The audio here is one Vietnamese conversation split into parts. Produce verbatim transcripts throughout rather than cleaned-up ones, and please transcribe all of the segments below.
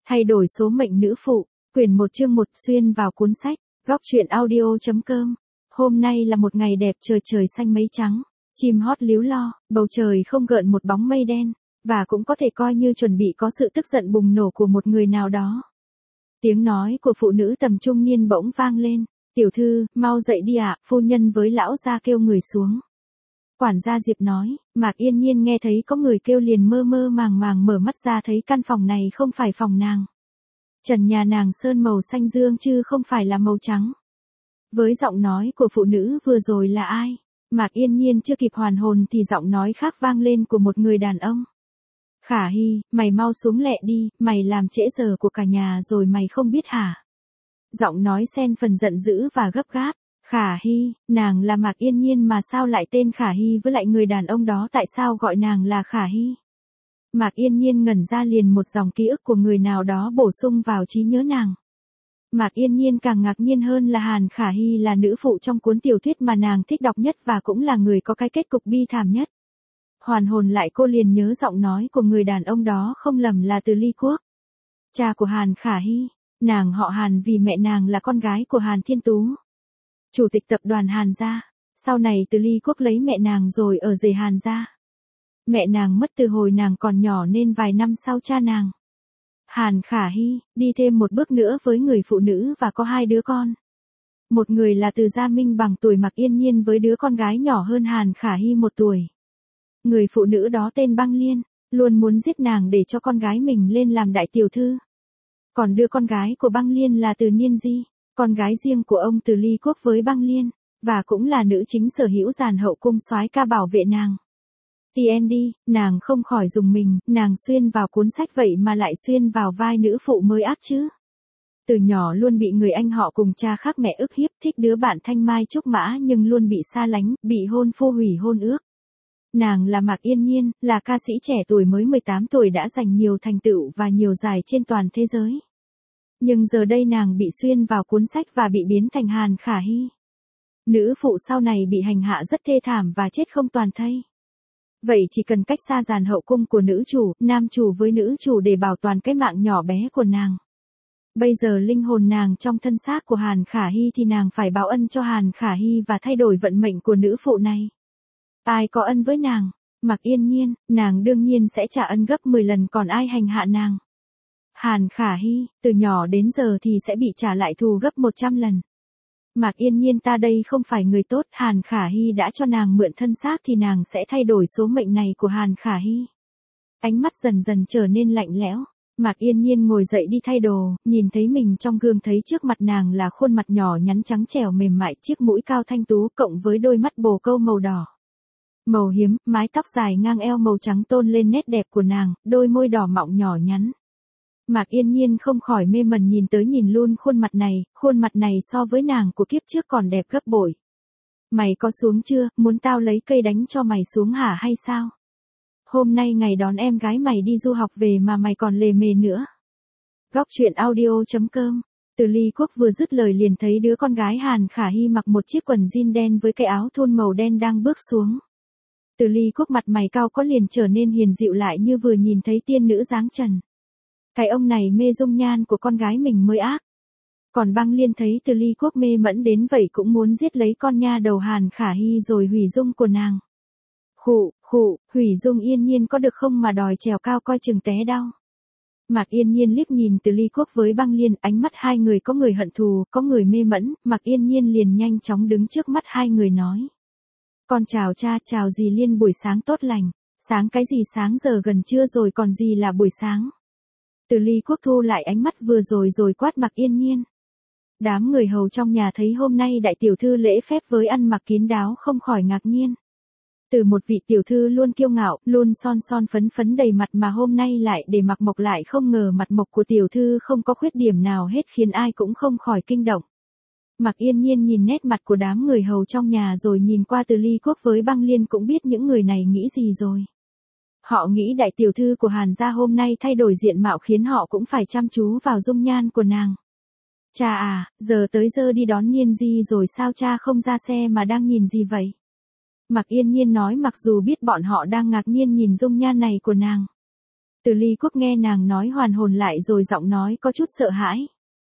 Thay đổi số mệnh nữ phụ, quyển một chương một xuyên vào cuốn sách, góc truyện audio.com. Hôm nay là một ngày đẹp, trời trời xanh mây trắng, chim hót líu lo, bầu trời không gợn một bóng mây đen, và cũng có thể coi như chuẩn bị có sự tức giận bùng nổ của một người nào đó. Tiếng nói của phụ nữ tầm trung niên bỗng vang lên, tiểu thư, mau dậy đi ạ, phu nhân với lão gia kêu người xuống. Quản gia Diệp nói, Mạc Yên Nhiên nghe thấy có người kêu liền mơ mơ màng màng mở mắt ra thấy căn phòng này không phải phòng nàng. Trần nhà nàng sơn màu xanh dương chứ không phải là màu trắng. Với giọng nói của phụ nữ vừa rồi là ai? Mạc Yên Nhiên chưa kịp hoàn hồn thì giọng nói khác vang lên của một người đàn ông. Khả Hy, mày mau xuống lẹ đi, mày làm trễ giờ của cả nhà rồi mày không biết hả? Giọng nói xen phần giận dữ và gấp gáp. Khả Hy, nàng là Mạc Yên Nhiên mà sao lại tên Khả Hy với lại người đàn ông đó tại sao gọi nàng là Khả Hy? Mạc Yên Nhiên ngẩn ra liền một dòng ký ức của người nào đó bổ sung vào trí nhớ nàng. Mạc Yên Nhiên càng ngạc nhiên hơn là Hàn Khả Hy là nữ phụ trong cuốn tiểu thuyết mà nàng thích đọc nhất và cũng là người có cái kết cục bi thảm nhất. Hoàn hồn lại cô liền nhớ giọng nói của người đàn ông đó không lầm là Từ Ly Quốc. Cha của Hàn Khả Hy, nàng họ Hàn vì mẹ nàng là con gái của Hàn Thiên Tú, chủ tịch tập đoàn Hàn gia. Sau này Từ Ly Quốc lấy mẹ nàng rồi ở rể Hàn gia. Mẹ nàng mất từ hồi nàng còn nhỏ nên vài năm sau cha nàng, Hàn Khả Hy, đi thêm một bước nữa với người phụ nữ và có hai đứa con. Một người là Từ Gia Minh bằng tuổi Mạc Yên Nhiên với đứa con gái nhỏ hơn Hàn Khả Hy một tuổi. Người phụ nữ đó tên Băng Liên, luôn muốn giết nàng để cho con gái mình lên làm đại tiểu thư. Còn đứa con gái của Băng Liên là Từ Niên Di, con gái riêng của ông Từ Ly Quốc với Băng Liên, và cũng là nữ chính sở hữu dàn hậu cung soái ca bảo vệ nàng. tê en đê, nàng không khỏi dùng mình, nàng xuyên vào cuốn sách vậy mà lại xuyên vào vai nữ phụ mới ác chứ. Từ nhỏ luôn bị người anh họ cùng cha khác mẹ ức hiếp, thích đứa bạn thanh mai trúc mã nhưng luôn bị xa lánh, bị hôn phu hủy hôn ước. Nàng là Mạc Yên Nhiên, là ca sĩ trẻ tuổi mới mười tám tuổi đã giành nhiều thành tựu và nhiều giải trên toàn thế giới. Nhưng giờ đây nàng bị xuyên vào cuốn sách và bị biến thành Hàn Khả Hy. Nữ phụ sau này bị hành hạ rất thê thảm và chết không toàn thây. Vậy chỉ cần cách xa dàn hậu cung của nữ chủ, nam chủ với nữ chủ để bảo toàn cái mạng nhỏ bé của nàng. Bây giờ linh hồn nàng trong thân xác của Hàn Khả Hy thì nàng phải báo ân cho Hàn Khả Hy và thay đổi vận mệnh của nữ phụ này. Ai có ân với nàng? Mạc Yên Nhiên, nàng đương nhiên sẽ trả ân gấp mười lần, còn ai hành hạ nàng? Hàn Khả Hy, từ nhỏ đến giờ thì sẽ bị trả lại thù gấp một trăm lần. Mạc Yên Nhiên ta đây không phải người tốt, Hàn Khả Hy đã cho nàng mượn thân xác thì nàng sẽ thay đổi số mệnh này của Hàn Khả Hy. Ánh mắt dần dần trở nên lạnh lẽo. Mạc Yên Nhiên ngồi dậy đi thay đồ, nhìn thấy mình trong gương thấy trước mặt nàng là khuôn mặt nhỏ nhắn trắng trẻo mềm mại, chiếc mũi cao thanh tú cộng với đôi mắt bồ câu màu đỏ. Màu hiếm, mái tóc dài ngang eo màu trắng tôn lên nét đẹp của nàng, đôi môi đỏ mọng nhỏ nhắn. Mạc Yên Nhiên không khỏi mê mẩn nhìn tới nhìn luôn khuôn mặt này, khuôn mặt này so với nàng của kiếp trước còn đẹp gấp bội. Mày có xuống chưa, muốn tao lấy cây đánh cho mày xuống hả hay sao? Hôm nay ngày đón em gái mày đi du học về mà mày còn lề mề nữa. Góc truyện audio.com. Từ Ly Quốc vừa dứt lời liền thấy đứa con gái Hàn Khả Hy mặc một chiếc quần jean đen với cái áo thun màu đen đang bước xuống. Từ Ly Quốc mặt mày cao có liền trở nên hiền dịu lại như vừa nhìn thấy tiên nữ dáng trần. Cái ông này mê dung nhan của con gái mình mới ác. Còn Băng Liên thấy Từ Ly Quốc mê mẫn đến vậy cũng muốn giết lấy con nha đầu Hàn Khả Hy rồi hủy dung của nàng. Khụ, khụ, hủy dung Yên Nhiên có được không mà đòi trèo cao coi chừng té đau. Mạc Yên Nhiên liếc nhìn Từ Ly Quốc với Băng Liên, ánh mắt hai người có người hận thù, có người mê mẫn, Mạc Yên Nhiên liền nhanh chóng đứng trước mắt hai người nói. Con chào cha, chào dì Liên, buổi sáng tốt lành. Sáng cái gì sáng, giờ gần trưa rồi còn gì là buổi sáng. Từ Ly Quốc thu lại ánh mắt vừa rồi rồi quát Mạc Yên Nhiên. Đám người hầu trong nhà thấy hôm nay đại tiểu thư lễ phép với ăn mặc kín đáo không khỏi ngạc nhiên. Từ một vị tiểu thư luôn kiêu ngạo, luôn son son phấn phấn đầy mặt mà hôm nay lại để mặc mộc, lại không ngờ mặt mộc của tiểu thư không có khuyết điểm nào hết khiến ai cũng không khỏi kinh động. Mạc Yên Nhiên nhìn nét mặt của đám người hầu trong nhà rồi nhìn qua Từ Ly Quốc với Băng Liên cũng biết những người này nghĩ gì rồi. Họ nghĩ đại tiểu thư của Hàn gia hôm nay thay đổi diện mạo khiến họ cũng phải chăm chú vào dung nhan của nàng. Cha à, giờ tới giờ đi đón Niên Di rồi sao cha không ra xe mà đang nhìn gì vậy? Mạc Yên Nhiên nói mặc dù biết bọn họ đang ngạc nhiên nhìn dung nhan này của nàng. Từ Ly Quốc nghe nàng nói hoàn hồn lại rồi giọng nói có chút sợ hãi.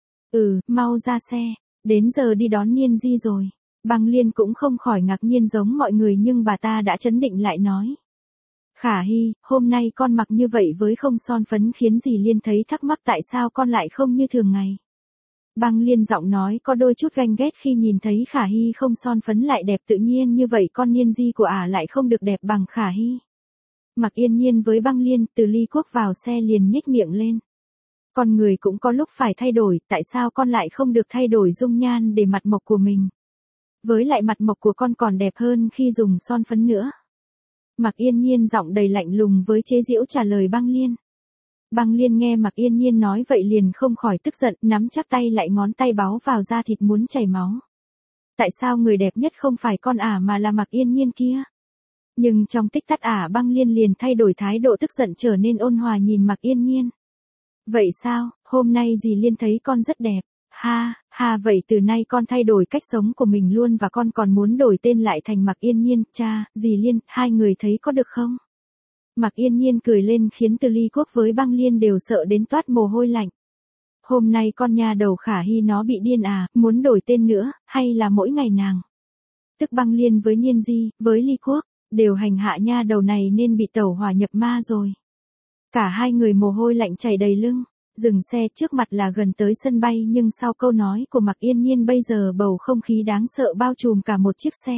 Ừ, mau ra xe, đến giờ đi đón Niên Di rồi. Băng Liên cũng không khỏi ngạc nhiên giống mọi người nhưng bà ta đã trấn định lại nói. Khả Hy, hôm nay con mặc như vậy với không son phấn khiến dì Liên thấy thắc mắc tại sao con lại không như thường ngày. Băng Liên giọng nói có đôi chút ganh ghét khi nhìn thấy Khả Hy không son phấn lại đẹp tự nhiên như vậy con Niên Di của ả à lại không được đẹp bằng Khả Hy. Mặc Yên Nhiên với Băng Liên Từ Ly Quốc vào xe liền nhếch miệng lên. Con người cũng có lúc phải thay đổi, tại sao con lại không được thay đổi dung nhan để mặt mộc của mình? Với lại mặt mộc của con còn đẹp hơn khi dùng son phấn nữa. Mặc Yên Nhiên giọng đầy lạnh lùng với chế giễu trả lời Băng Liên. Băng Liên nghe Mặc Yên Nhiên nói vậy liền không khỏi tức giận, nắm chắc tay lại ngón tay báu vào da thịt muốn chảy máu. Tại sao người đẹp nhất không phải con ả mà là Mặc Yên Nhiên kia? Nhưng trong tích tắc ả Băng Liên liền thay đổi thái độ tức giận trở nên ôn hòa nhìn Mặc Yên Nhiên. Vậy sao, hôm nay dì Liên thấy con rất đẹp. Ha, ha vậy từ nay con thay đổi cách sống của mình luôn và con còn muốn đổi tên lại thành Mặc Yên Nhiên, cha, dì Liên, hai người thấy có được không? Mặc Yên Nhiên cười lên khiến Từ Ly Quốc với Băng Liên đều sợ đến toát mồ hôi lạnh. Hôm nay con nhà đầu Khả Hy nó bị điên à, muốn đổi tên nữa, hay là mỗi ngày nàng? Tức Băng Liên với Niên Di, với Ly Quốc, đều hành hạ nha đầu này nên bị tẩu hỏa nhập ma rồi. Cả hai người mồ hôi lạnh chảy đầy lưng. Dừng xe trước mặt là gần tới sân bay nhưng sau câu nói của Mặc Yên Nhiên bây giờ bầu không khí đáng sợ bao trùm cả một chiếc xe.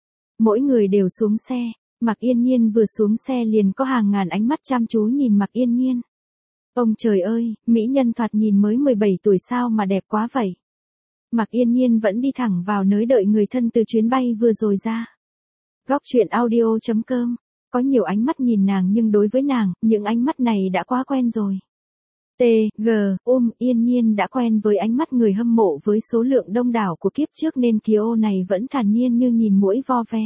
Mỗi người đều xuống xe, Mặc Yên Nhiên vừa xuống xe liền có hàng ngàn ánh mắt chăm chú nhìn Mặc Yên Nhiên. Ông trời ơi, mỹ nhân thoạt nhìn mới mười bảy tuổi sao mà đẹp quá vậy. Mặc Yên Nhiên vẫn đi thẳng vào nơi đợi người thân từ chuyến bay vừa rồi ra. Góc truyện audio chấm com. Có nhiều ánh mắt nhìn nàng nhưng đối với nàng, những ánh mắt này đã quá quen rồi. T, G, um, Yên Nhiên đã quen với ánh mắt người hâm mộ với số lượng đông đảo của kiếp trước nên Kiều này vẫn thản nhiên như nhìn muỗi vo ve.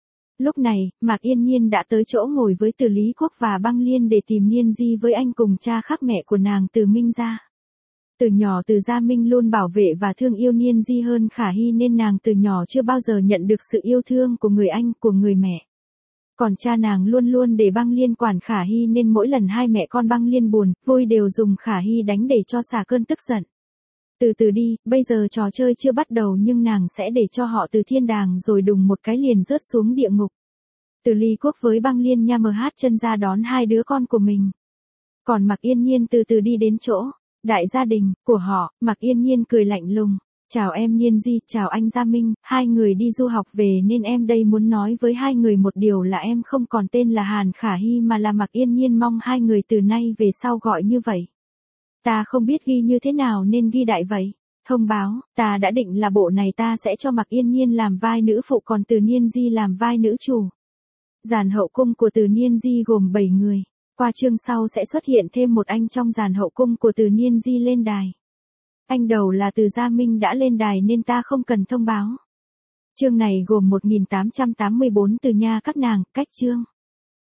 Lúc này, Mạc Yên Nhiên đã tới chỗ ngồi với Từ Lý Quốc và Băng Liên để tìm Niên Di với anh cùng cha khác mẹ của nàng Từ Minh Gia. Từ nhỏ Từ Gia Minh luôn bảo vệ và thương yêu Niên Di hơn Khả Hy nên nàng từ nhỏ chưa bao giờ nhận được sự yêu thương của người anh, của người mẹ. Còn cha nàng luôn luôn để Băng Liên quản Khả Hy nên mỗi lần hai mẹ con Băng Liên buồn, vui đều dùng Khả Hy đánh để cho xả cơn tức giận. Từ từ đi, bây giờ trò chơi chưa bắt đầu nhưng nàng sẽ để cho họ từ thiên đàng rồi đùng một cái liền rớt xuống địa ngục. Từ Ly Quốc với Băng Liên nha mờ hát chân ra đón hai đứa con của mình. Còn Mạc Yên Nhiên từ từ đi đến chỗ đại gia đình của họ, Mạc Yên Nhiên cười lạnh lùng. Chào em Niên Di, chào anh Gia Minh, hai người đi du học về nên em đây muốn nói với hai người một điều là em không còn tên là Hàn Khả Hy mà là Mạc Yên Nhiên, mong hai người từ nay về sau gọi như vậy. Ta không biết ghi như thế nào nên ghi đại vậy. Thông báo, ta đã định là bộ này ta sẽ cho Mạc Yên Nhiên làm vai nữ phụ còn Từ Niên Di làm vai nữ chủ. Dàn hậu cung của Từ Niên Di gồm bảy người. Qua chương sau sẽ xuất hiện thêm một anh trong dàn hậu cung của Từ Niên Di lên đài. Anh đầu là Từ Gia Minh đã lên đài nên ta không cần thông báo. Chương này gồm một nghìn tám trăm tám mươi bốn từ nha các nàng, cách chương.